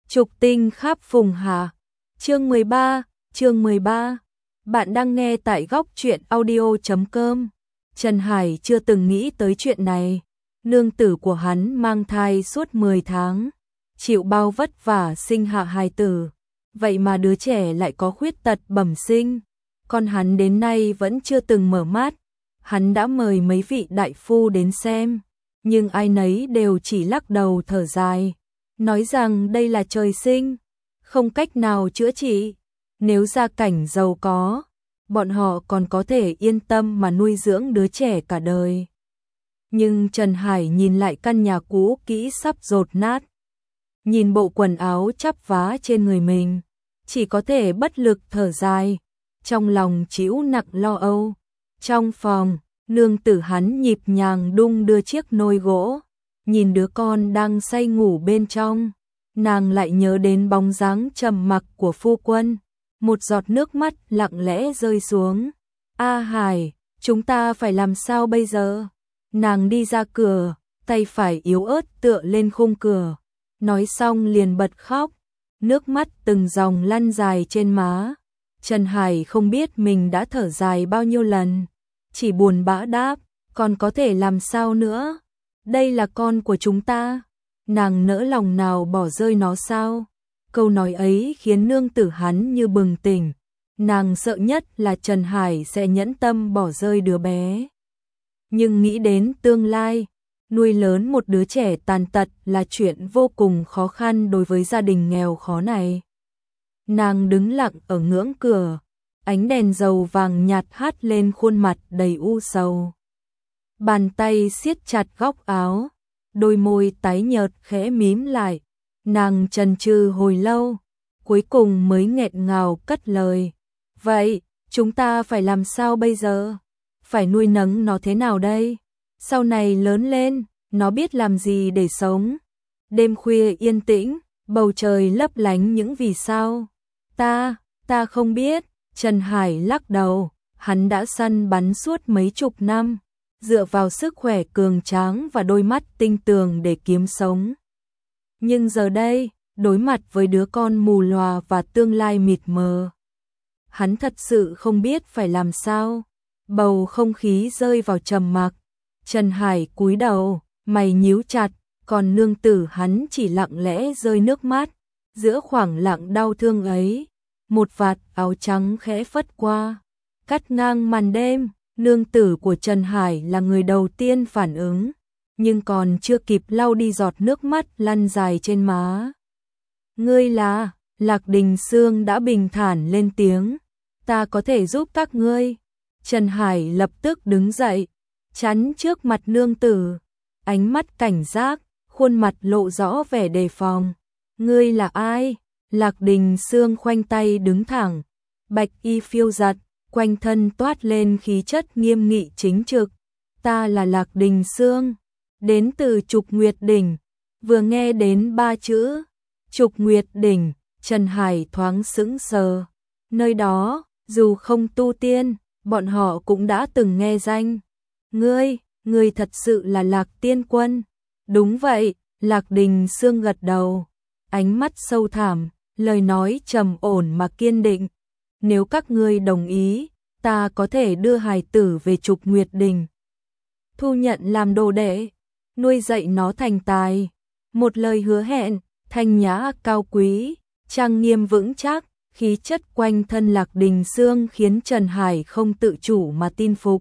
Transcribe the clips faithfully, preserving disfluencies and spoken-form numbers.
Trục tinh khắp phùng hà. Chương mười ba, chương mười ba. Bạn đang nghe tại góc truyện audio chấm com. Trần Hải chưa từng nghĩ tới chuyện này. Nương tử của hắn mang thai suốt mười tháng, chịu bao vất vả sinh hạ hài tử. Vậy mà đứa trẻ lại có khuyết tật bẩm sinh. Còn hắn đến nay vẫn chưa từng mở mắt. Hắn đã mời mấy vị đại phu đến xem, nhưng ai nấy đều chỉ lắc đầu thở dài, nói rằng đây là trời sinh, không cách nào chữa trị. Nếu gia cảnh giàu có, bọn họ còn có thể yên tâm mà nuôi dưỡng đứa trẻ cả đời. Nhưng Trần Hải nhìn lại căn nhà cũ kỹ sắp dột nát, nhìn bộ quần áo chắp vá trên người mình, chỉ có thể bất lực thở dài, trong lòng trĩu nặng lo âu. Trong phòng, nương tử hắn nhịp nhàng đung đưa chiếc nôi gỗ, nhìn đứa con đang say ngủ bên trong, nàng lại nhớ đến bóng dáng trầm mặc của phu quân, một giọt nước mắt lặng lẽ rơi xuống. A Hải, chúng ta phải làm sao bây giờ? Nàng đi ra cửa, tay phải yếu ớt tựa lên khung cửa, nói xong liền bật khóc, nước mắt từng dòng lăn dài trên má. Trần Hải không biết mình đã thở dài bao nhiêu lần, chỉ buồn bã đáp, còn có thể làm sao nữa? Đây là con của chúng ta, nàng nỡ lòng nào bỏ rơi nó sao? Câu nói ấy khiến nương tử hắn như bừng tỉnh, nàng sợ nhất là Trần Hải sẽ nhẫn tâm bỏ rơi đứa bé. Nhưng nghĩ đến tương lai, nuôi lớn một đứa trẻ tàn tật là chuyện vô cùng khó khăn đối với gia đình nghèo khó này. Nàng đứng lặng ở ngưỡng cửa, ánh đèn dầu vàng nhạt hắt lên khuôn mặt đầy u sầu. Bàn tay siết chặt góc áo, đôi môi tái nhợt khẽ mím lại, nàng chần chừ hồi lâu, cuối cùng mới nghẹn ngào cất lời. Vậy, chúng ta phải làm sao bây giờ? Phải nuôi nấng nó thế nào đây? Sau này lớn lên, nó biết làm gì để sống? Đêm khuya yên tĩnh, bầu trời lấp lánh những vì sao. Ta, ta không biết. Trần Hải lắc đầu, hắn đã săn bắn suốt mấy chục năm, dựa vào sức khỏe cường tráng và đôi mắt tinh tường để kiếm sống. Nhưng giờ đây, đối mặt với đứa con mù lòa và tương lai mịt mờ, hắn thật sự không biết phải làm sao. Bầu không khí rơi vào trầm mặc. Trần Hải cúi đầu, mày nhíu chặt, còn nương tử hắn chỉ lặng lẽ rơi nước mắt. Giữa khoảng lặng đau thương ấy, một vạt áo trắng khẽ phất qua, cắt ngang màn đêm. Nương tử của Trần Hải là người đầu tiên phản ứng, nhưng còn chưa kịp lau đi giọt nước mắt lăn dài trên má. Ngươi là? Lạc Đình Sương đã bình thản lên tiếng. Ta có thể giúp các ngươi. Trần Hải lập tức đứng dậy, chắn trước mặt nương tử, ánh mắt cảnh giác, khuôn mặt lộ rõ vẻ đề phòng. Ngươi là ai? Lạc Đình Sương khoanh tay đứng thẳng, bạch y phiêu giật, quanh thân toát lên khí chất nghiêm nghị chính trực. Ta là Lạc Đình Sương, đến từ Trục Nguyệt Đỉnh. Vừa nghe đến ba chữ Trục Nguyệt Đỉnh, Trần Hải thoáng sững sờ. Nơi đó, dù không tu tiên, bọn họ cũng đã từng nghe danh. Ngươi, ngươi thật sự là Lạc Tiên Quân? Đúng vậy, Lạc Đình Sương gật đầu, ánh mắt sâu thẳm, lời nói trầm ổn mà kiên định. Nếu các ngươi đồng ý, ta có thể đưa hài tử về Trục Nguyệt Đình, thu nhận làm đồ đệ, nuôi dạy nó thành tài. Một lời hứa hẹn, thanh nhã cao quý, trang nghiêm vững chắc, khí chất quanh thân Lạc Đình Sương khiến Trần Hải không tự chủ mà tin phục.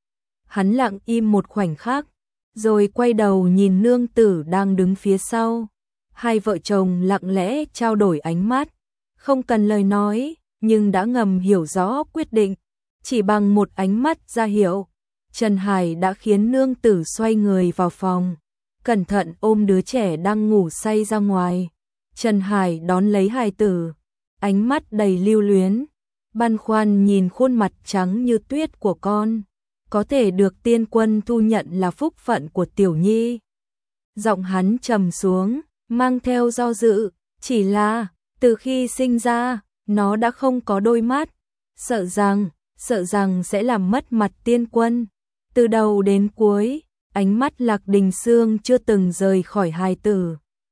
Hắn lặng im một khoảnh khắc, rồi quay đầu nhìn nương tử đang đứng phía sau. Hai vợ chồng lặng lẽ trao đổi ánh mắt, không cần lời nói, nhưng đã ngầm hiểu rõ quyết định. Chỉ bằng một ánh mắt ra hiệu, Trần Hải đã khiến nương tử xoay người vào phòng, cẩn thận ôm đứa trẻ đang ngủ say ra ngoài. Trần Hải đón lấy hài tử, ánh mắt đầy lưu luyến, băn khoăn nhìn khuôn mặt trắng như tuyết của con. Có thể được tiên quân thu nhận là phúc phận của tiểu nhi. Giọng hắn trầm xuống, mang theo do dự, chỉ là, từ khi sinh ra, nó đã không có đôi mắt, sợ rằng, sợ rằng sẽ làm mất mặt tiên quân. Từ đầu đến cuối, ánh mắt Lạc Đình Sương chưa từng rời khỏi hài tử,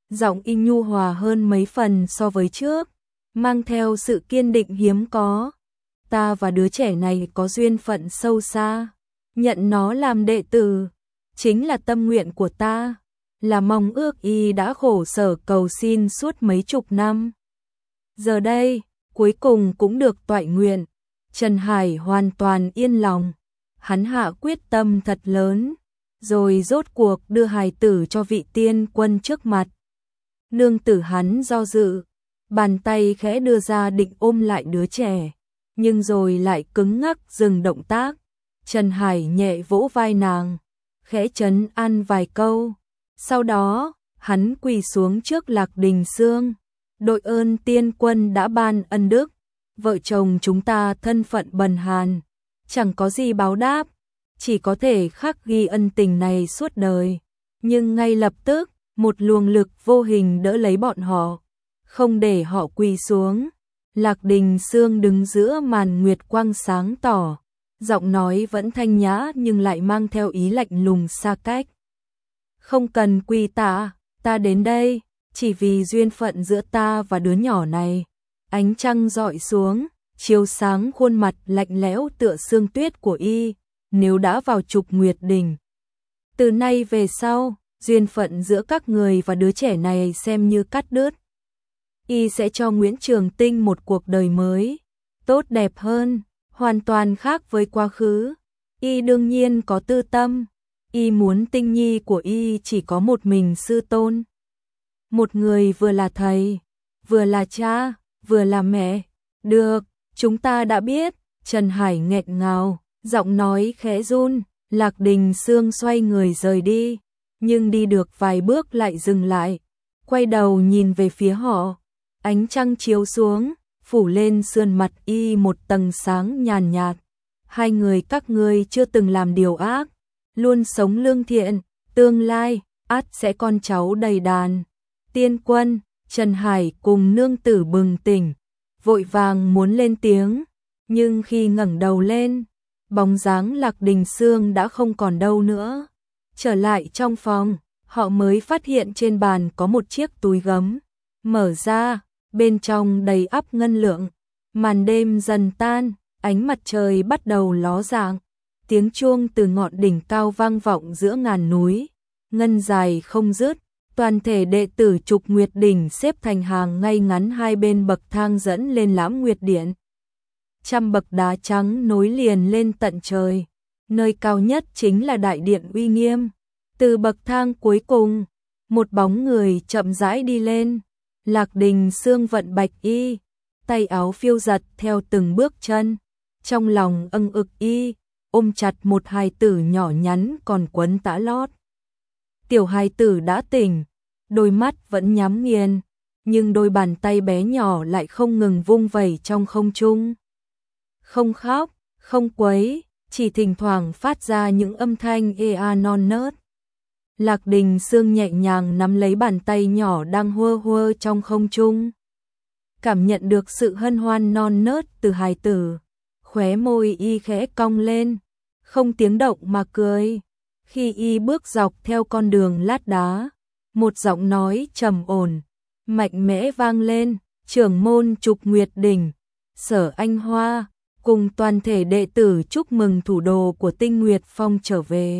giọng y nhu hòa hơn mấy phần so với trước, mang theo sự kiên định hiếm có. Ta và đứa trẻ này có duyên phận sâu xa, nhận nó làm đệ tử, chính là tâm nguyện của ta, là mong ước y đã khổ sở cầu xin suốt mấy chục năm. Giờ đây, cuối cùng cũng được toại nguyện, Trần Hải hoàn toàn yên lòng, hắn hạ quyết tâm thật lớn, rồi rốt cuộc đưa hài tử cho vị tiên quân trước mặt. Nương tử hắn do dự, bàn tay khẽ đưa ra định ôm lại đứa trẻ, nhưng rồi lại cứng ngắc dừng động tác. Trần Hải nhẹ vỗ vai nàng, khẽ trấn an vài câu. Sau đó, hắn quỳ xuống trước Lạc Đình Sương, đội ơn tiên quân đã ban ân đức, vợ chồng chúng ta thân phận bần hàn, chẳng có gì báo đáp, chỉ có thể khắc ghi ân tình này suốt đời. Nhưng ngay lập tức, một luồng lực vô hình đỡ lấy bọn họ, không để họ quỳ xuống. Lạc Đình Sương đứng giữa màn nguyệt quang sáng tỏ, giọng nói vẫn thanh nhã nhưng lại mang theo ý lạnh lùng xa cách. Không cần quỳ tạ, ta đến đây, chỉ vì duyên phận giữa ta và đứa nhỏ này. Ánh trăng rọi xuống, chiếu sáng khuôn mặt lạnh lẽo tựa sương tuyết của y, nếu đã vào Trục Nguyệt Đình. Từ nay về sau, duyên phận giữa các người và đứa trẻ này xem như cắt đứt. Y sẽ cho Nguyễn Trường Tinh một cuộc đời mới, tốt đẹp hơn, hoàn toàn khác với quá khứ. Y đương nhiên có tư tâm, y muốn Tinh Nhi của y chỉ có một mình sư tôn. Một người vừa là thầy, vừa là cha, vừa là mẹ. Được, chúng ta đã biết. Trần Hải nghẹn ngào, giọng nói khẽ run. Lạc Đình Sương xoay người rời đi, nhưng đi được vài bước lại dừng lại, quay đầu nhìn về phía họ. Ánh trăng chiếu xuống, phủ lên sườn mặt y một tầng sáng nhàn nhạt. Hai người các ngươi chưa từng làm điều ác, luôn sống lương thiện, tương lai ắt sẽ con cháu đầy đàn. Tiên quân, Trần Hải cùng nương tử bừng tỉnh, vội vàng muốn lên tiếng, nhưng khi ngẩng đầu lên, bóng dáng Lạc Đình Sương đã không còn đâu nữa. Trở lại trong phòng, họ mới phát hiện trên bàn có một chiếc túi gấm, mở ra, bên trong đầy ắp ngân lượng. Màn đêm dần tan, ánh mặt trời bắt đầu ló dạng, tiếng chuông từ ngọn đỉnh cao vang vọng giữa ngàn núi, ngân dài không dứt. Toàn thể đệ tử Trục Nguyệt Đỉnh xếp thành hàng ngay ngắn hai bên bậc thang dẫn lên Lãm Nguyệt Điện. Trăm bậc đá trắng nối liền lên tận trời, nơi cao nhất chính là đại điện uy nghiêm. Từ bậc thang cuối cùng, một bóng người chậm rãi đi lên. Lạc Đình Sương vận bạch y, tay áo phiêu giật theo từng bước chân, trong lòng âng ực y, ôm chặt một hài tử nhỏ nhắn còn quấn tã lót. Tiểu hài tử đã tỉnh, đôi mắt vẫn nhắm nghiền, nhưng đôi bàn tay bé nhỏ lại không ngừng vung vẩy trong không trung. Không khóc, không quấy, chỉ thỉnh thoảng phát ra những âm thanh ê a non nớt. Lạc Đình Sương nhẹ nhàng nắm lấy bàn tay nhỏ đang huơ huơ trong không trung. Cảm nhận được sự hân hoan non nớt từ hài tử, khóe môi y khẽ cong lên, không tiếng động mà cười. Khi y bước dọc theo con đường lát đá, một giọng nói trầm ổn, mạnh mẽ vang lên. Trưởng môn Trục Nguyệt Đỉnh, Sở Anh Hoa, cùng toàn thể đệ tử chúc mừng thủ đồ của Tinh Nguyệt Phong trở về.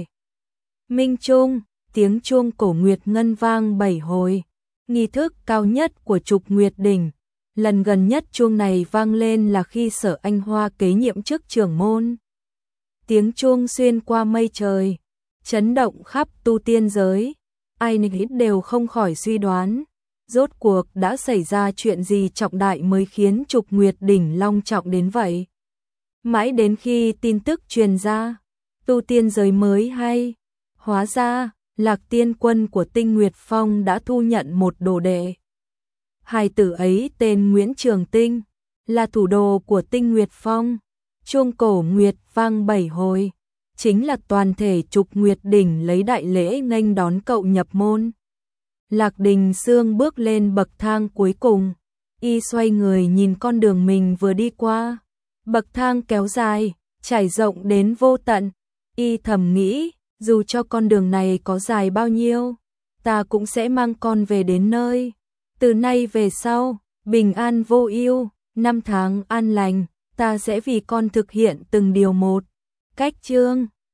Minh Trung, tiếng chuông cổ nguyệt ngân vang bảy hồi, nghi thức cao nhất của Trục Nguyệt Đỉnh. Lần gần nhất chuông này vang lên là khi Sở Anh Hoa kế nhiệm chức trưởng môn. Tiếng chuông xuyên qua mây trời, chấn động khắp tu tiên giới, ai nấy đều không khỏi suy đoán, rốt cuộc đã xảy ra chuyện gì trọng đại mới khiến Trục Nguyệt Đỉnh long trọng đến vậy. Mãi đến khi tin tức truyền ra, tu tiên giới mới hay, hóa ra Lạc tiên quân của Tinh Nguyệt Phong đã thu nhận một đồ đệ. Hài tử ấy tên Nguyễn Trường Tinh, là thủ đồ của Tinh Nguyệt Phong. Chuông cổ nguyệt vang bảy hồi, chính là toàn thể Trục Nguyệt Đỉnh lấy đại lễ nghênh đón cậu nhập môn. Lạc Đình Sương bước lên bậc thang cuối cùng, y xoay người nhìn con đường mình vừa đi qua. Bậc thang kéo dài, trải rộng đến vô tận, y thầm nghĩ, dù cho con đường này có dài bao nhiêu, ta cũng sẽ mang con về đến nơi. Từ nay về sau, bình an vô ưu, năm tháng an lành, ta sẽ vì con thực hiện từng điều một. Cách chương